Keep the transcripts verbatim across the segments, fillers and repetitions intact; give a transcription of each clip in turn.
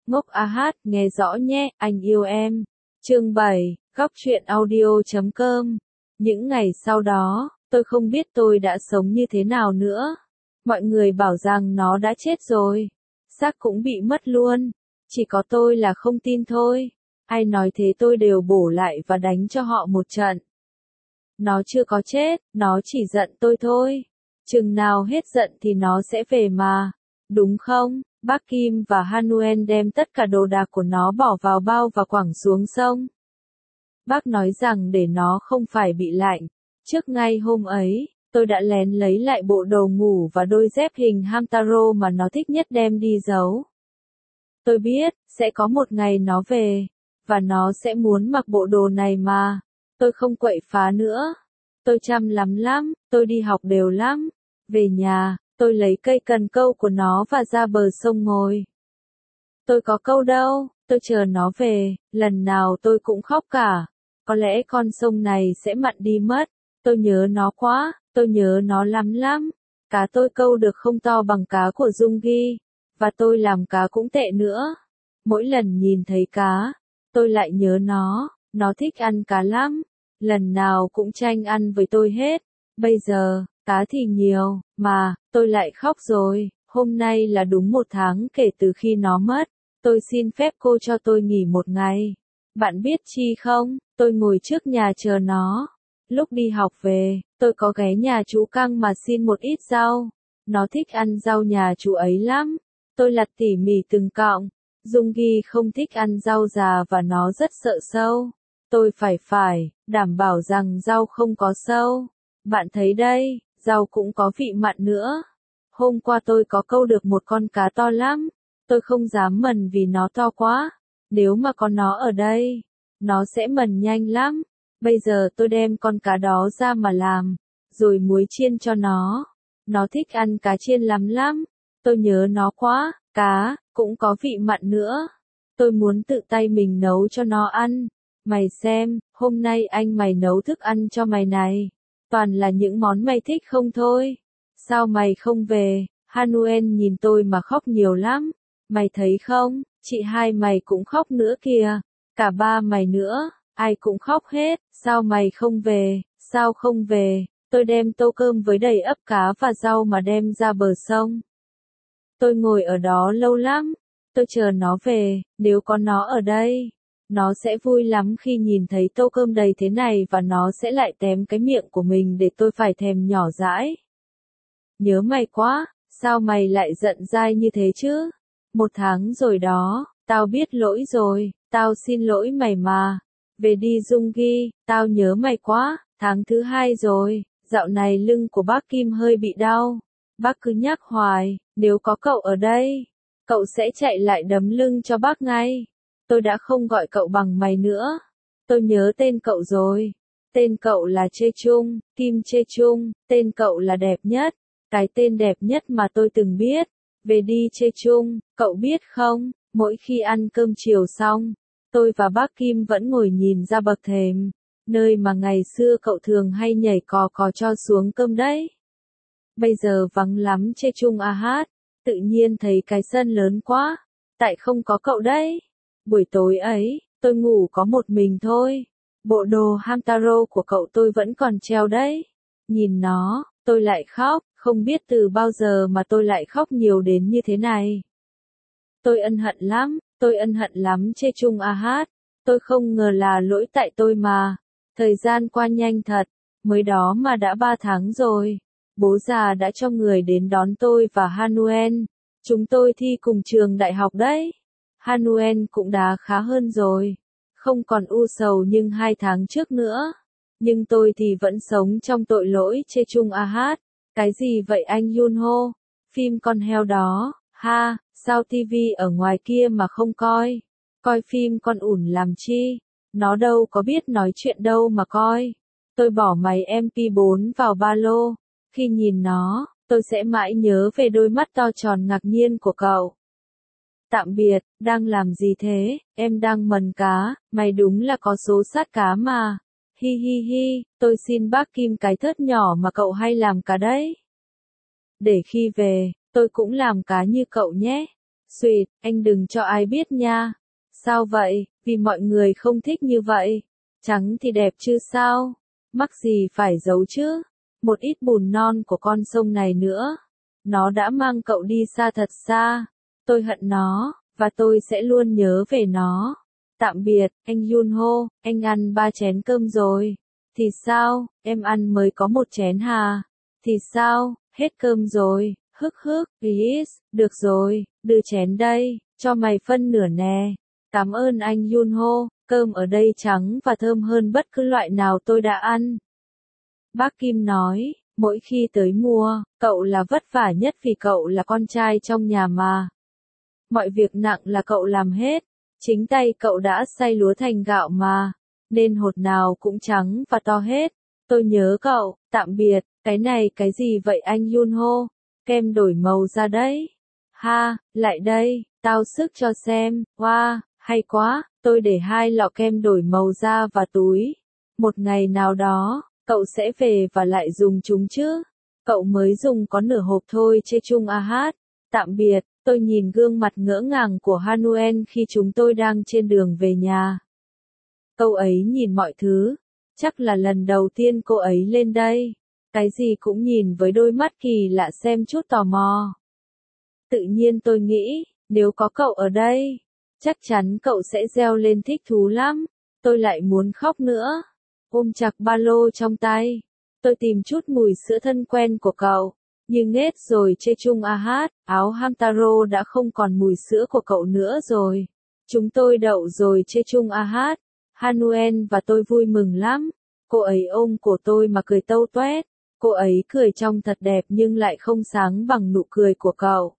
Ngốc a hát, nghe rõ nhé, anh yêu em. Chương bảy, góc truyện audio chấm com. Những ngày sau đó, tôi không biết tôi đã sống như thế nào nữa. Mọi người bảo rằng nó đã chết rồi. Xác cũng bị mất luôn. Chỉ có tôi là không tin thôi. Ai nói thế tôi đều bổ lại và đánh cho họ một trận. Nó chưa có chết, nó chỉ giận tôi thôi. Chừng nào hết giận thì nó sẽ về mà. Đúng không? Bác Kim và Hanuel đem tất cả đồ đạc của nó bỏ vào bao và quẳng xuống sông. Bác nói rằng để nó không phải bị lạnh. Trước ngay hôm ấy, tôi đã lén lấy lại bộ đồ ngủ và đôi dép hình Hamtaro mà nó thích nhất đem đi giấu. Tôi biết, sẽ có một ngày nó về, và nó sẽ muốn mặc bộ đồ này mà. Tôi không quậy phá nữa. Tôi chăm lắm lắm, tôi đi học đều lắm. Về nhà, tôi lấy cây cần câu của nó và ra bờ sông ngồi. Tôi có câu đâu, tôi chờ nó về, lần nào tôi cũng khóc cả. Có lẽ con sông này sẽ mặn đi mất. Tôi nhớ nó quá, tôi nhớ nó lắm lắm. Cá tôi câu được không to bằng cá của Jungi, và tôi làm cá cũng tệ nữa. Mỗi lần nhìn thấy cá, tôi lại nhớ nó, nó thích ăn cá lắm. Lần nào cũng tranh ăn với tôi hết. Bây giờ, cá thì nhiều, mà, tôi lại khóc rồi. Hôm nay là đúng một tháng kể từ khi nó mất. Tôi xin phép cô cho tôi nghỉ một ngày. Bạn biết chi không, tôi ngồi trước nhà chờ nó. Lúc đi học về, tôi có ghé nhà chú Căng mà xin một ít rau. Nó thích ăn rau nhà chú ấy lắm. Tôi lặt tỉ mỉ từng cọng. Jungi không thích ăn rau già và nó rất sợ sâu. Tôi phải phải, đảm bảo rằng rau không có sâu. Bạn thấy đây, rau cũng có vị mặn nữa. Hôm qua tôi có câu được một con cá to lắm. Tôi không dám mần vì nó to quá. Nếu mà có nó ở đây, nó sẽ mần nhanh lắm. Bây giờ tôi đem con cá đó ra mà làm, rồi muối chiên cho nó. Nó thích ăn cá chiên lắm lắm. Tôi nhớ nó quá, cá, cũng có vị mặn nữa. Tôi muốn tự tay mình nấu cho nó ăn. Mày xem, hôm nay anh mày nấu thức ăn cho mày này. Toàn là những món mày thích không thôi. Sao mày không về? Hanuel nhìn tôi mà khóc nhiều lắm. Mày thấy không, chị hai mày cũng khóc nữa kìa. Cả ba mày nữa, ai cũng khóc hết. Sao mày không về, sao không về? Tôi đem tô cơm với đầy ắp cá và rau mà đem ra bờ sông. Tôi ngồi ở đó lâu lắm. Tôi chờ nó về, nếu có nó ở đây. Nó sẽ vui lắm khi nhìn thấy tô cơm đầy thế này và nó sẽ lại tém cái miệng của mình để tôi phải thèm nhỏ dãi. Nhớ mày quá, sao mày lại giận dai như thế chứ? Một tháng rồi đó, tao biết lỗi rồi, tao xin lỗi mày mà. Về đi Jungi, tao nhớ mày quá, tháng thứ hai rồi, dạo này lưng của bác Kim hơi bị đau. Bác cứ nhắc hoài, nếu có cậu ở đây, cậu sẽ chạy lại đấm lưng cho bác ngay. Tôi đã không gọi cậu bằng mày nữa. Tôi nhớ tên cậu rồi. Tên cậu là Chê Chung, Kim Chê Chung, tên cậu là đẹp nhất. Cái tên đẹp nhất mà tôi từng biết. Về đi Chê Chung, cậu biết không, mỗi khi ăn cơm chiều xong, tôi và bác Kim vẫn ngồi nhìn ra bậc thềm, nơi mà ngày xưa cậu thường hay nhảy cò cò cho xuống cơm đấy. Bây giờ vắng lắm Chê Chung a hát, tự nhiên thấy cái sân lớn quá, tại không có cậu đấy. Buổi tối ấy, tôi ngủ có một mình thôi. Bộ đồ Hamtaro của cậu tôi vẫn còn treo đấy. Nhìn nó, tôi lại khóc, không biết từ bao giờ mà tôi lại khóc nhiều đến như thế này. Tôi ân hận lắm, tôi ân hận lắm Chê Chung a hát. Tôi không ngờ là lỗi tại tôi mà. Thời gian qua nhanh thật, mới đó mà đã ba tháng rồi. Bố già đã cho người đến đón tôi và Hanuel. Chúng tôi thi cùng trường đại học đấy. Hanuel cũng đã khá hơn rồi. Không còn u sầu nhưng hai tháng trước nữa. Nhưng tôi thì vẫn sống trong tội lỗi Chê Chung a hát. Cái gì vậy anh Yunho? Phim con heo đó, ha, sao tivi ở ngoài kia mà không coi? Coi phim con ủn làm chi? Nó đâu có biết nói chuyện đâu mà coi. Tôi bỏ máy em pê bốn vào ba lô. Khi nhìn nó, tôi sẽ mãi nhớ về đôi mắt to tròn ngạc nhiên của cậu. Tạm biệt, đang làm gì thế? Em đang mần cá, mày đúng là có số sát cá mà. Hi hi hi, tôi xin bác Kim cái thớt nhỏ mà cậu hay làm cá đấy. Để khi về, tôi cũng làm cá như cậu nhé. Xuyệt, anh đừng cho ai biết nha. Sao vậy, vì mọi người không thích như vậy. Trắng thì đẹp chứ sao, mắc gì phải giấu chứ. Một ít bùn non của con sông này nữa. Nó đã mang cậu đi xa thật xa. Tôi hận nó, và tôi sẽ luôn nhớ về nó. Tạm biệt, anh Yunho, anh ăn ba chén cơm rồi. Thì sao, em ăn mới có một chén hà. Thì sao, hết cơm rồi, hức hức, please, được rồi, đưa chén đây, cho mày phân nửa nè. Cảm ơn anh Yunho, cơm ở đây trắng và thơm hơn bất cứ loại nào tôi đã ăn. Bác Kim nói, mỗi khi tới mùa, cậu là vất vả nhất vì cậu là con trai trong nhà mà. Mọi việc nặng là cậu làm hết, chính tay cậu đã xay lúa thành gạo mà, nên hột nào cũng trắng và to hết. Tôi nhớ cậu, tạm biệt, cái này cái gì vậy anh Yunho? Kem đổi màu ra đấy. Ha, lại đây, tao sức cho xem, wow, hay quá, tôi để hai lọ kem đổi màu ra và túi. Một ngày nào đó, cậu sẽ về và lại dùng chúng chứ. Cậu mới dùng có nửa hộp thôi chê chung a hát. Tạm biệt, tôi nhìn gương mặt ngỡ ngàng của Hanuel khi chúng tôi đang trên đường về nhà. Cô ấy nhìn mọi thứ. Chắc là lần đầu tiên cô ấy lên đây. Cái gì cũng nhìn với đôi mắt kỳ lạ xem chút tò mò. Tự nhiên tôi nghĩ, nếu có cậu ở đây, chắc chắn cậu sẽ reo lên thích thú lắm. Tôi lại muốn khóc nữa. Ôm chặt ba lô trong tay. Tôi tìm chút mùi sữa thân quen của cậu. Nhưng hết rồi chê chung a hát, áo Hamtaro đã không còn mùi sữa của cậu nữa rồi. Chúng tôi đậu rồi chê chung a hát. Hanuel và tôi vui mừng lắm. Cô ấy ôm cổ tôi mà cười tâu toét. Cô ấy cười trông thật đẹp nhưng lại không sáng bằng nụ cười của cậu.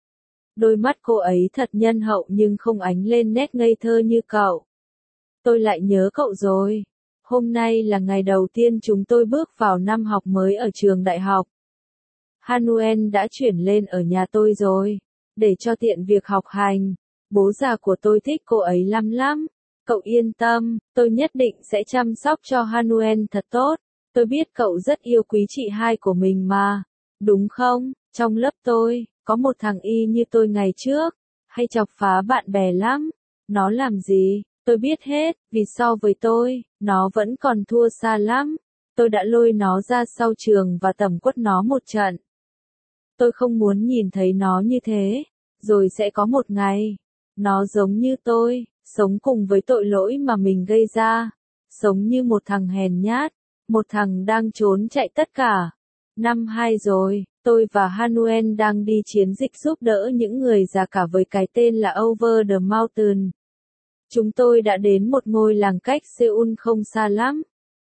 Đôi mắt cô ấy thật nhân hậu nhưng không ánh lên nét ngây thơ như cậu. Tôi lại nhớ cậu rồi. Hôm nay là ngày đầu tiên chúng tôi bước vào năm học mới ở trường đại học. Hanuel đã chuyển lên ở nhà tôi rồi, để cho tiện việc học hành. Bố già của tôi thích cô ấy lắm lắm. Cậu yên tâm, tôi nhất định sẽ chăm sóc cho Hanuel thật tốt. Tôi biết cậu rất yêu quý chị hai của mình mà. Đúng không? Trong lớp tôi, có một thằng y như tôi ngày trước, hay chọc phá bạn bè lắm. Nó làm gì? Tôi biết hết, vì so với tôi, nó vẫn còn thua xa lắm. Tôi đã lôi nó ra sau trường và tẩm quất nó một trận. Tôi không muốn nhìn thấy nó như thế. Rồi sẽ có một ngày, nó giống như tôi, sống cùng với tội lỗi mà mình gây ra. Sống như một thằng hèn nhát, một thằng đang trốn chạy tất cả. Năm hai rồi, tôi và Hanuel đang đi chiến dịch giúp đỡ những người già cả với cái tên là Over the Mountain. Chúng tôi đã đến một ngôi làng cách Seoul không xa lắm.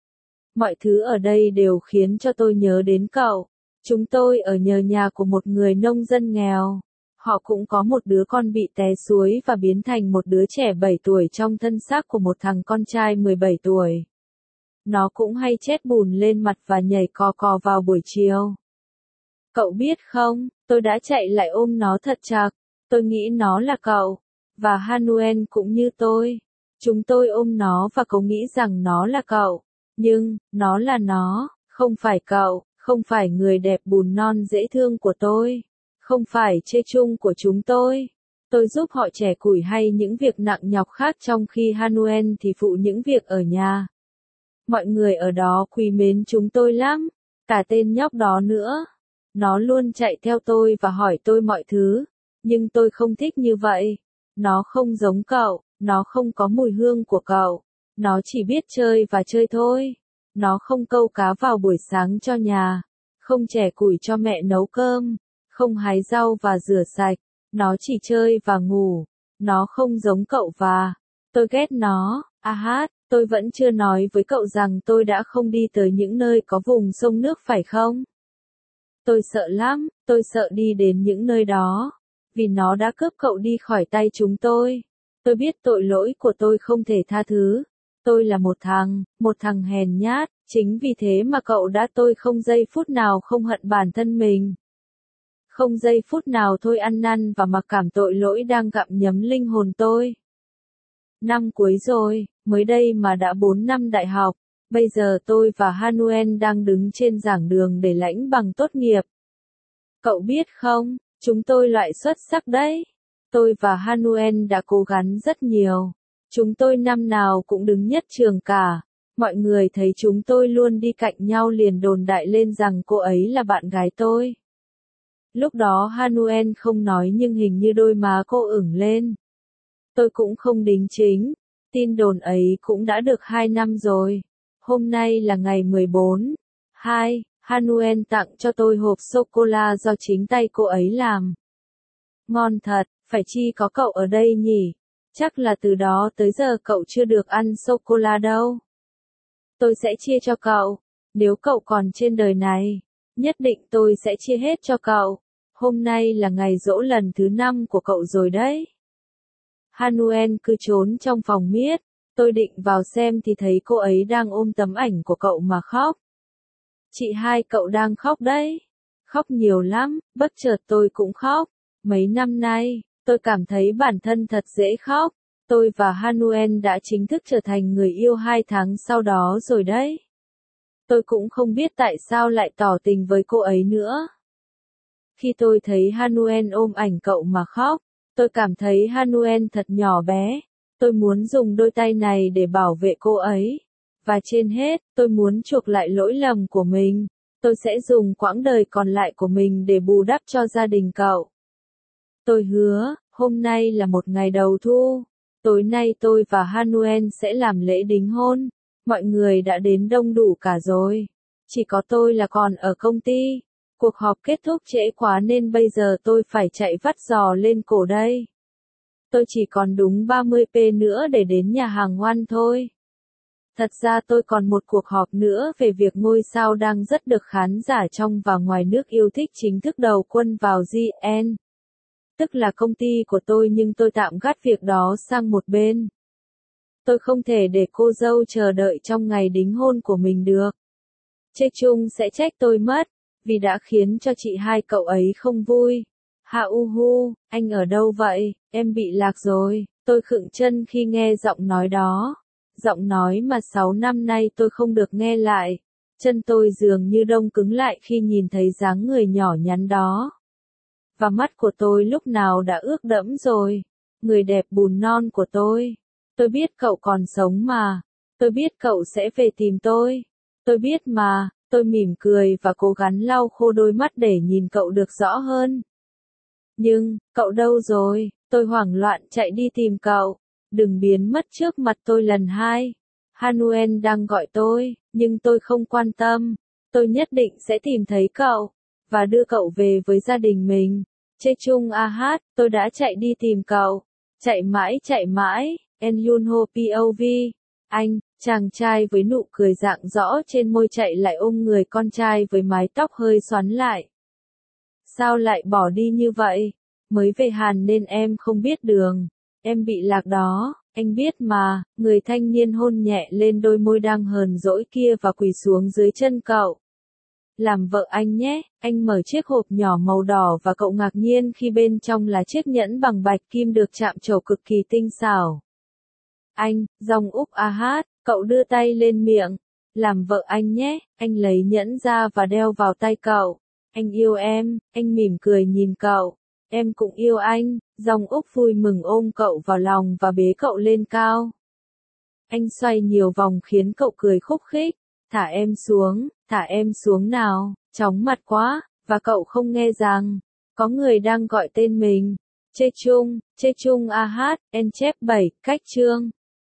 Mọi thứ ở đây đều khiến cho tôi nhớ đến cậu. Chúng tôi ở nhờ nhà của một người nông dân nghèo. Họ cũng có một đứa con bị té suối và biến thành một đứa trẻ bảy tuổi trong thân xác của một thằng con trai mười bảy tuổi. Nó cũng hay chét bùn lên mặt và nhảy cò cò vào buổi chiều. Cậu biết không, tôi đã chạy lại ôm nó thật chặt. Tôi nghĩ nó là cậu. Và Hanuel cũng như tôi. Chúng tôi ôm nó và cậu nghĩ rằng nó là cậu. Nhưng, nó là nó, không phải cậu, không phải người đẹp bùn non dễ thương của tôi. Không phải chê chung của chúng tôi. Tôi giúp họ chẻ củi hay những việc nặng nhọc khác trong khi Hanuel thì phụ những việc ở nhà. Mọi người ở đó quý mến chúng tôi lắm. Cả tên nhóc đó nữa. Nó luôn chạy theo tôi và hỏi tôi mọi thứ. Nhưng tôi không thích như vậy. Nó không giống cậu, nó không có mùi hương của cậu. Nó chỉ biết chơi và chơi thôi. Nó không câu cá vào buổi sáng cho nhà. Không chẻ củi cho mẹ nấu cơm. Không hái rau và rửa sạch. Nó chỉ chơi và ngủ. Nó không giống cậu và tôi ghét nó. A hát, tôi vẫn chưa nói với cậu rằng tôi đã không đi tới những nơi có vùng sông nước phải không? Tôi sợ lắm, tôi sợ đi đến những nơi đó. Vì nó đã cướp cậu đi khỏi tay chúng tôi. Tôi biết tội lỗi của tôi không thể tha thứ. Tôi là một thằng, một thằng hèn nhát, chính vì thế mà cậu đã tôi không giây phút nào không hận bản thân mình. Không giây phút nào thôi ăn năn và mặc cảm tội lỗi đang gặm nhấm linh hồn tôi. Năm cuối rồi, mới đây mà đã bốn năm đại học. Bây giờ tôi và Hanuel đang đứng trên giảng đường để lãnh bằng tốt nghiệp. Cậu biết không, chúng tôi loại xuất sắc đấy. Tôi và Hanuel đã cố gắng rất nhiều. Chúng tôi năm nào cũng đứng nhất trường cả. Mọi người thấy chúng tôi luôn đi cạnh nhau liền đồn đại lên rằng cô ấy là bạn gái tôi. Lúc đó Hanuel không nói nhưng hình như đôi má cô ửng lên. Tôi cũng không đính chính. Tin đồn ấy cũng đã được hai năm rồi. Hôm nay là ngày mười bốn. hai. Hanuel tặng cho tôi hộp sô-cô-la do chính tay cô ấy làm. Ngon thật, phải chi có cậu ở đây nhỉ? Chắc là từ đó tới giờ cậu chưa được ăn sô-cô-la đâu. Tôi sẽ chia cho cậu. Nếu cậu còn trên đời này, nhất định tôi sẽ chia hết cho cậu. Hôm nay là ngày giỗ lần thứ năm của cậu rồi đấy. Hanuel cứ trốn trong phòng miết. Tôi định vào xem thì thấy cô ấy đang ôm tấm ảnh của cậu mà khóc. Chị hai cậu đang khóc đấy. Khóc nhiều lắm, bất chợt tôi cũng khóc. Mấy năm nay, tôi cảm thấy bản thân thật dễ khóc. Tôi và Hanuel đã chính thức trở thành người yêu hai tháng sau đó rồi đấy. Tôi cũng không biết tại sao lại tỏ tình với cô ấy nữa. Khi tôi thấy Hanuel ôm ảnh cậu mà khóc, tôi cảm thấy Hanuel thật nhỏ bé. Tôi muốn dùng đôi tay này để bảo vệ cô ấy. Và trên hết, tôi muốn chuộc lại lỗi lầm của mình. Tôi sẽ dùng quãng đời còn lại của mình để bù đắp cho gia đình cậu. Tôi hứa, hôm nay là một ngày đầu thu. Tối nay tôi và Hanuel sẽ làm lễ đính hôn. Mọi người đã đến đông đủ cả rồi. Chỉ có tôi là còn ở công ty. Cuộc họp kết thúc trễ quá nên bây giờ tôi phải chạy vắt giò lên cổ đây. Tôi chỉ còn đúng ba mươi phút nữa để đến nhà hàng Ngoan thôi. Thật ra tôi còn một cuộc họp nữa về việc ngôi sao đang rất được khán giả trong và ngoài nước yêu thích chính thức đầu quân vào giê en. Tức là công ty của tôi nhưng tôi tạm gác việc đó sang một bên. Tôi không thể để cô dâu chờ đợi trong ngày đính hôn của mình được. Chê Chung sẽ trách tôi mất, vì đã khiến cho chị hai cậu ấy không vui. Ha u hu, anh ở đâu vậy, em bị lạc rồi, tôi khựng chân khi nghe giọng nói đó. Giọng nói mà sáu năm nay tôi không được nghe lại. Chân tôi dường như đông cứng lại khi nhìn thấy dáng người nhỏ nhắn đó. Và mắt của tôi lúc nào đã ướt đẫm rồi. Người đẹp bùn non của tôi. Tôi biết cậu còn sống mà. Tôi biết cậu sẽ về tìm tôi. Tôi biết mà, tôi mỉm cười và cố gắng lau khô đôi mắt để nhìn cậu được rõ hơn. Nhưng, cậu đâu rồi? Tôi hoảng loạn chạy đi tìm cậu. Đừng biến mất trước mặt tôi lần hai. Hanuel đang gọi tôi, nhưng tôi không quan tâm. Tôi nhất định sẽ tìm thấy cậu, và đưa cậu về với gia đình mình. Chê Chung a hát, tôi đã chạy đi tìm cậu. Chạy mãi chạy mãi, En Yunho pê ô vê. Anh, chàng trai với nụ cười rạng rõ trên môi chạy lại ôm người con trai với mái tóc hơi xoắn lại. Sao lại bỏ đi như vậy? Mới về Hàn nên em không biết đường. Em bị lạc đó, anh biết mà. Người thanh niên hôn nhẹ lên đôi môi đang hờn dỗi kia và quỳ xuống dưới chân cậu. Làm vợ anh nhé, anh mở chiếc hộp nhỏ màu đỏ và cậu ngạc nhiên khi bên trong là chiếc nhẫn bằng bạch kim được chạm trổ cực kỳ tinh xảo. Anh, Dòng Úc a hát, cậu đưa tay lên miệng. Làm vợ anh nhé, anh lấy nhẫn ra và đeo vào tay cậu. Anh yêu em, anh mỉm cười nhìn cậu. Em cũng yêu anh, Dòng Úc vui mừng ôm cậu vào lòng và bế cậu lên cao. Anh xoay nhiều vòng khiến cậu cười khúc khích. Thả em xuống, thả em xuống nào, chóng mặt quá, và cậu không nghe rằng, có người đang gọi tên mình. Chê Chung, Chê Chung a hát, en chép bảy, cách chương.